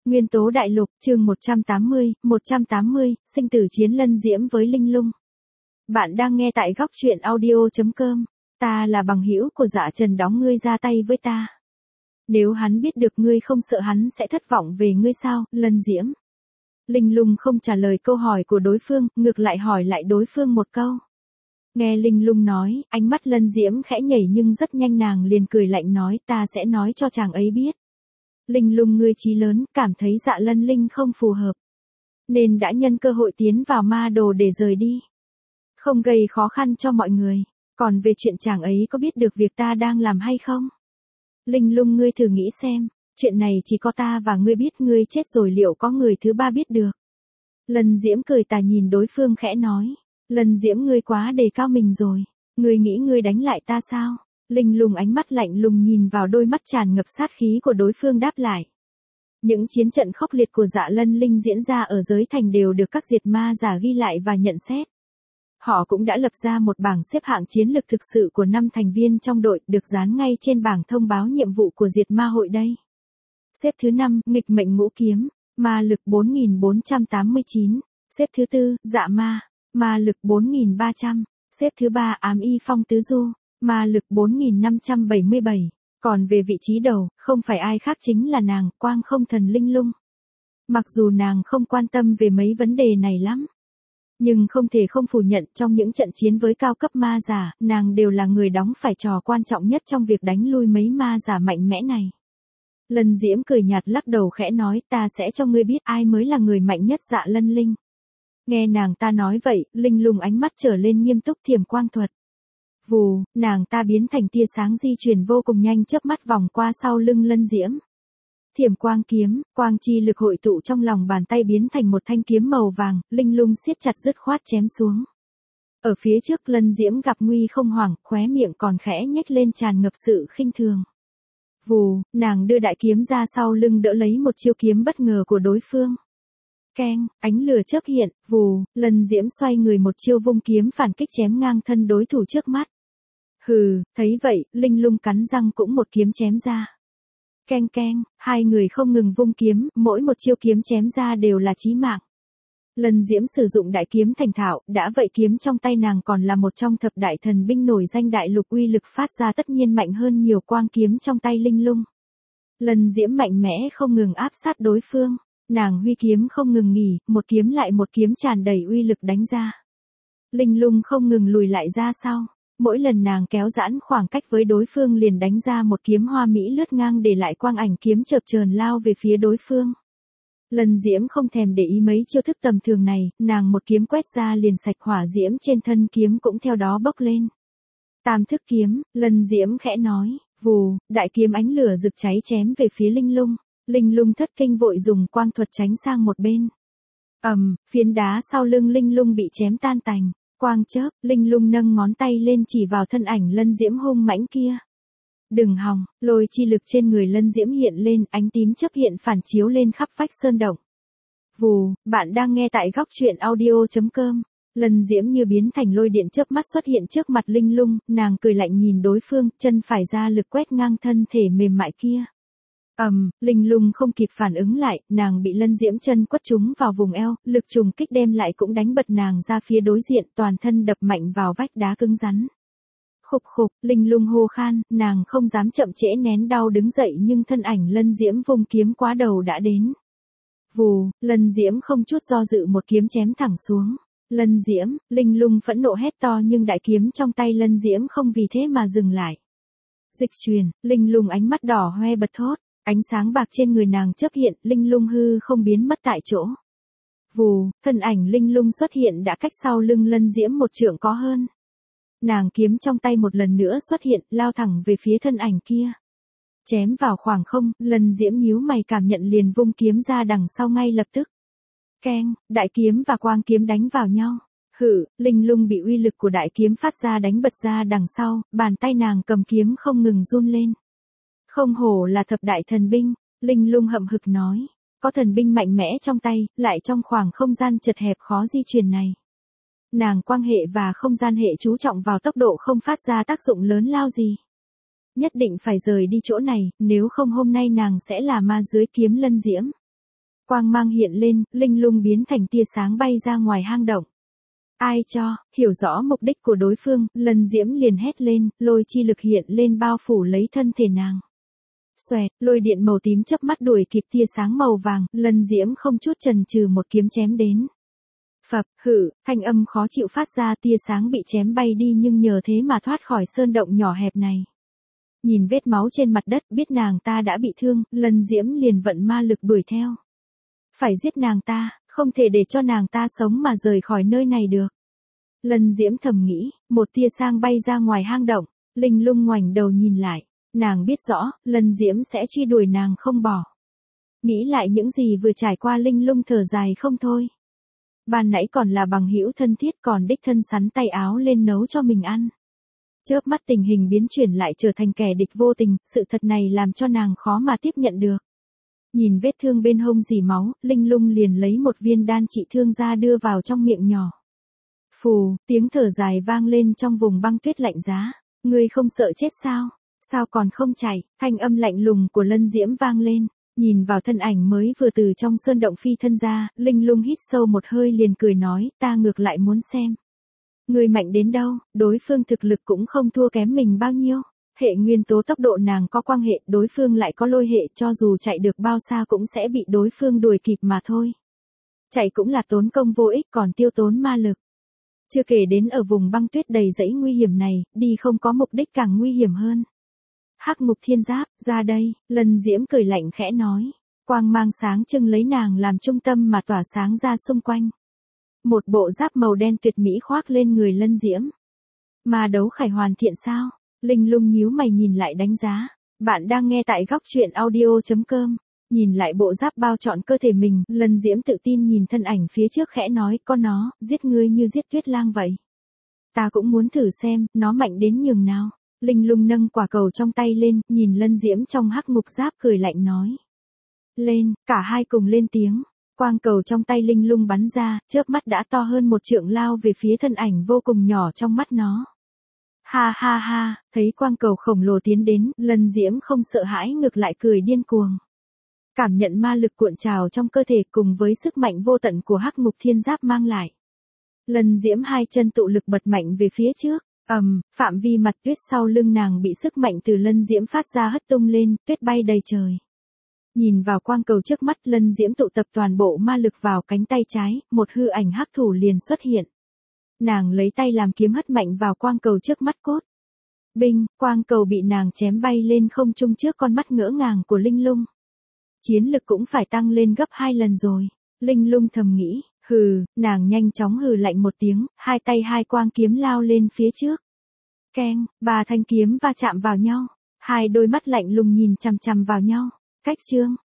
Nguyên tố đại lục, chương 180, sinh tử chiến Lân Diễm với Linh Lung. Bạn đang nghe tại góc truyện audio.com. Ta là bằng hữu của Dạ Trần, đóng ngươi ra tay với ta. Nếu hắn biết được ngươi không sợ hắn sẽ thất vọng về ngươi sao, Lân Diễm? Linh Lung không trả lời câu hỏi của đối phương, ngược lại hỏi lại đối phương một câu. Nghe Linh Lung nói, ánh mắt Lân Diễm khẽ nhảy nhưng rất nhanh nàng liền cười lạnh nói, ta sẽ nói cho chàng ấy biết. Linh Lung ngươi chí lớn, cảm thấy Dạ Lân Linh không phù hợp, nên đã nhân cơ hội tiến vào ma đồ để rời đi, không gây khó khăn cho mọi người. Còn về chuyện chàng ấy có biết được việc ta đang làm hay không? Linh Lung ngươi thử nghĩ xem, chuyện này chỉ có ta và ngươi biết, ngươi chết rồi liệu có người thứ ba biết được? Lân Diễm cười tà nhìn đối phương khẽ nói, Lân Diễm ngươi quá đề cao mình rồi, ngươi nghĩ ngươi đánh lại ta sao? Linh Lung ánh mắt lạnh lùng nhìn vào đôi mắt tràn ngập sát khí của đối phương đáp lại. Những chiến trận khốc liệt của Dạ Lân Linh diễn ra ở giới thành đều được các diệt ma giả ghi lại và nhận xét. Họ cũng đã lập ra một bảng xếp hạng chiến lực thực sự của 5 thành viên trong đội, được dán ngay trên bảng thông báo nhiệm vụ của diệt ma hội đây. Xếp thứ 5, nghịch mệnh ngũ kiếm, ma lực 4489. Xếp thứ 4, dạ ma lực 4300. Xếp thứ 3, ám y phong tứ du, ma lực 4577. Còn về vị trí đầu, không phải ai khác chính là nàng, Quang Không Thần Linh Lung. Mặc dù nàng không quan tâm về mấy vấn đề này lắm, nhưng không thể không phủ nhận trong những trận chiến với cao cấp ma giả, nàng đều là người đóng phải trò quan trọng nhất trong việc đánh lui mấy ma giả mạnh mẽ này. Lân Diễm cười nhạt lắc đầu khẽ nói, ta sẽ cho ngươi biết ai mới là người mạnh nhất Dạ Lân Linh. Nghe nàng ta nói vậy, Linh Lung ánh mắt trở lên nghiêm túc, thiểm quang thuật. Vù, nàng ta biến thành tia sáng di chuyển vô cùng nhanh, chớp mắt vòng qua sau lưng Lân Diễm. Thiểm quang kiếm, quang chi lực hội tụ trong lòng bàn tay biến thành một thanh kiếm màu vàng, Linh Lung siết chặt dứt khoát chém xuống. Ở phía trước Lân Diễm gặp nguy không hoảng, khóe miệng còn khẽ nhếch lên tràn ngập sự khinh thường. Vù, nàng đưa đại kiếm ra sau lưng đỡ lấy một chiêu kiếm bất ngờ của đối phương. Keng, ánh lửa chớp hiện, vù, Lân Diễm xoay người một chiêu vung kiếm phản kích chém ngang thân đối thủ trước mắt. Hừ, thấy vậy, Linh Lung cắn răng cũng một kiếm chém ra. Keng keng, hai người không ngừng vung kiếm, mỗi một chiêu kiếm chém ra đều là chí mạng. Lân Diễm sử dụng đại kiếm thành thạo, đã vậy kiếm trong tay nàng còn là một trong thập đại thần binh nổi danh đại lục, uy lực phát ra tất nhiên mạnh hơn nhiều quang kiếm trong tay Linh Lung. Lân Diễm mạnh mẽ không ngừng áp sát đối phương, nàng huy kiếm không ngừng nghỉ, một kiếm lại một kiếm tràn đầy uy lực đánh ra. Linh Lung không ngừng lùi lại ra sau. Mỗi lần nàng kéo giãn khoảng cách với đối phương liền đánh ra một kiếm hoa mỹ lướt ngang để lại quang ảnh kiếm chợp chờn lao về phía đối phương. Lân Diễm không thèm để ý mấy chiêu thức tầm thường này, nàng một kiếm quét ra liền sạch, hỏa diễm trên thân kiếm cũng theo đó bốc lên. Tam thức kiếm, Lân Diễm khẽ nói, vù, đại kiếm ánh lửa rực cháy chém về phía Linh Lung. Linh Lung thất kinh vội dùng quang thuật tránh sang một bên. Phiến đá sau lưng Linh Lung bị chém tan tành. Quang chớp, Linh Lung nâng ngón tay lên chỉ vào thân ảnh Lân Diễm hung mãnh kia. Đừng hòng, lôi chi lực trên người Lân Diễm hiện lên, ánh tím chớp hiện phản chiếu lên khắp vách sơn động. Vù, bạn đang nghe tại góc truyện audio.com. Lân Diễm như biến thành lôi điện chớp mắt xuất hiện trước mặt Linh Lung, nàng cười lạnh nhìn đối phương, chân phải ra lực quét ngang thân thể mềm mại kia. Linh Lung không kịp phản ứng lại, nàng bị Lân Diễm chân quất trúng vào vùng eo, lực trùng kích đem lại cũng đánh bật nàng ra phía đối diện, toàn thân đập mạnh vào vách đá cứng rắn. Khục khục, Linh Lung hô khan, nàng không dám chậm trễ nén đau đứng dậy nhưng thân ảnh Lân Diễm vung kiếm quá đầu đã đến. Vù, Lân Diễm không chút do dự một kiếm chém thẳng xuống. Lân Diễm, Linh Lung phẫn nộ hét to nhưng đại kiếm trong tay Lân Diễm không vì thế mà dừng lại. Dịch truyền, Linh Lung ánh mắt đỏ hoe bật thốt. Ánh sáng bạc trên người nàng chớp hiện, Linh Lung hư không biến mất tại chỗ. Vù, thân ảnh Linh Lung xuất hiện đã cách sau lưng Lân Diễm một trượng có hơn. Nàng kiếm trong tay một lần nữa xuất hiện, lao thẳng về phía thân ảnh kia. Chém vào khoảng không, Lân Diễm nhíu mày cảm nhận liền vung kiếm ra đằng sau ngay lập tức. Keng, đại kiếm và quang kiếm đánh vào nhau. Hự, Linh Lung bị uy lực của đại kiếm phát ra đánh bật ra đằng sau, bàn tay nàng cầm kiếm không ngừng run lên. Không hổ là thập đại thần binh, Linh Lung hậm hực nói, có thần binh mạnh mẽ trong tay, lại trong khoảng không gian chật hẹp khó di chuyển này. Nàng quang hệ và không gian hệ chú trọng vào tốc độ không phát ra tác dụng lớn lao gì. Nhất định phải rời đi chỗ này, nếu không hôm nay nàng sẽ là ma dưới kiếm Lân Diễm. Quang mang hiện lên, linh lung biến thành tia sáng bay ra ngoài hang động. Ai cho, hiểu rõ mục đích của đối phương, Lân Diễm liền hét lên, lôi chi lực hiện lên bao phủ lấy thân thể nàng. Xoẹt, lôi điện màu tím chớp mắt đuổi kịp tia sáng màu vàng, Lân Diễm không chút chần chừ một kiếm chém đến. Phập, hự, thanh âm khó chịu phát ra, tia sáng bị chém bay đi nhưng nhờ thế mà thoát khỏi sơn động nhỏ hẹp này. Nhìn vết máu trên mặt đất, biết nàng ta đã bị thương, Lân Diễm liền vận ma lực đuổi theo. Phải giết nàng ta, không thể để cho nàng ta sống mà rời khỏi nơi này được. Lân Diễm thầm nghĩ, một tia sang bay ra ngoài hang động, linh lung ngoảnh đầu nhìn lại, nàng biết rõ, Lân Diễm sẽ truy đuổi nàng không bỏ. Nghĩ lại những gì vừa trải qua, linh lung thở dài không thôi. Ban nãy còn là bằng hữu thân thiết, còn đích thân sắn tay áo lên nấu cho mình ăn. Chớp mắt tình hình biến chuyển lại trở thành kẻ địch vô tình, sự thật này làm cho nàng khó mà tiếp nhận được. Nhìn vết thương bên hông dì máu, linh lung liền lấy một viên đan trị thương ra đưa vào trong miệng nhỏ. Phù, tiếng thở dài vang lên trong vùng băng tuyết lạnh giá. Ngươi không sợ chết sao? Sao còn không chạy? Thanh âm lạnh lùng của Lân Diễm vang lên. Nhìn vào thân ảnh mới vừa từ trong sơn động phi thân ra, linh lung hít sâu một hơi liền cười nói, ta ngược lại muốn xem. Ngươi mạnh đến đâu, đối phương thực lực cũng không thua kém mình bao nhiêu. Hệ nguyên tố tốc độ nàng có quang hệ, đối phương lại có lôi hệ, cho dù chạy được bao xa cũng sẽ bị đối phương đuổi kịp mà thôi. Chạy cũng là tốn công vô ích, còn tiêu tốn ma lực. Chưa kể đến ở vùng băng tuyết đầy rẫy nguy hiểm này, đi không có mục đích càng nguy hiểm hơn. Hắc Ngục Thiên Giáp, ra đây, Lân Diễm cười lạnh khẽ nói. Quang mang sáng trưng lấy nàng làm trung tâm mà tỏa sáng ra xung quanh. Một bộ giáp màu đen tuyệt mỹ khoác lên người Lân Diễm. Ma đấu khải hoàn thiện sao? Linh lung nhíu mày nhìn lại đánh giá. Bạn đang nghe tại góc truyện audio.com. Nhìn lại bộ giáp bao trọn cơ thể mình, Lân Diễm tự tin nhìn thân ảnh phía trước khẽ nói, con nó, giết ngươi như giết tuyết lang vậy. Ta cũng muốn thử xem, nó mạnh đến nhường nào. Linh lung nâng quả cầu trong tay lên, nhìn Lân Diễm trong hắc ngục giáp cười lạnh nói. Lên, cả hai cùng lên tiếng. Quang cầu trong tay linh lung bắn ra, chớp mắt đã to hơn một trượng lao về phía thân ảnh vô cùng nhỏ trong mắt nó. Ha ha ha, thấy quang cầu khổng lồ tiến đến, Lân Diễm không sợ hãi ngược lại cười điên cuồng. Cảm nhận ma lực cuộn trào trong cơ thể cùng với sức mạnh vô tận của hắc ngục thiên giáp mang lại. Lân Diễm hai chân tụ lực bật mạnh về phía trước, phạm vi mặt tuyết sau lưng nàng bị sức mạnh từ Lân Diễm phát ra hất tung lên, tuyết bay đầy trời. Nhìn vào quang cầu trước mắt, Lân Diễm tụ tập toàn bộ ma lực vào cánh tay trái, một hư ảnh hắc thủ liền xuất hiện. Nàng lấy tay làm kiếm hất mạnh vào quang cầu trước mắt cốt. Binh, quang cầu bị nàng chém bay lên không trung trước con mắt ngỡ ngàng của linh lung. Chiến lực cũng phải tăng lên gấp 2 lần rồi. Linh lung thầm nghĩ, hừ, nàng nhanh chóng hừ lạnh một tiếng, hai tay hai quang kiếm lao lên phía trước. Keng, 3 thanh kiếm va chạm vào nhau. Hai đôi mắt lạnh lùng nhìn chằm chằm vào nhau. Cách chương.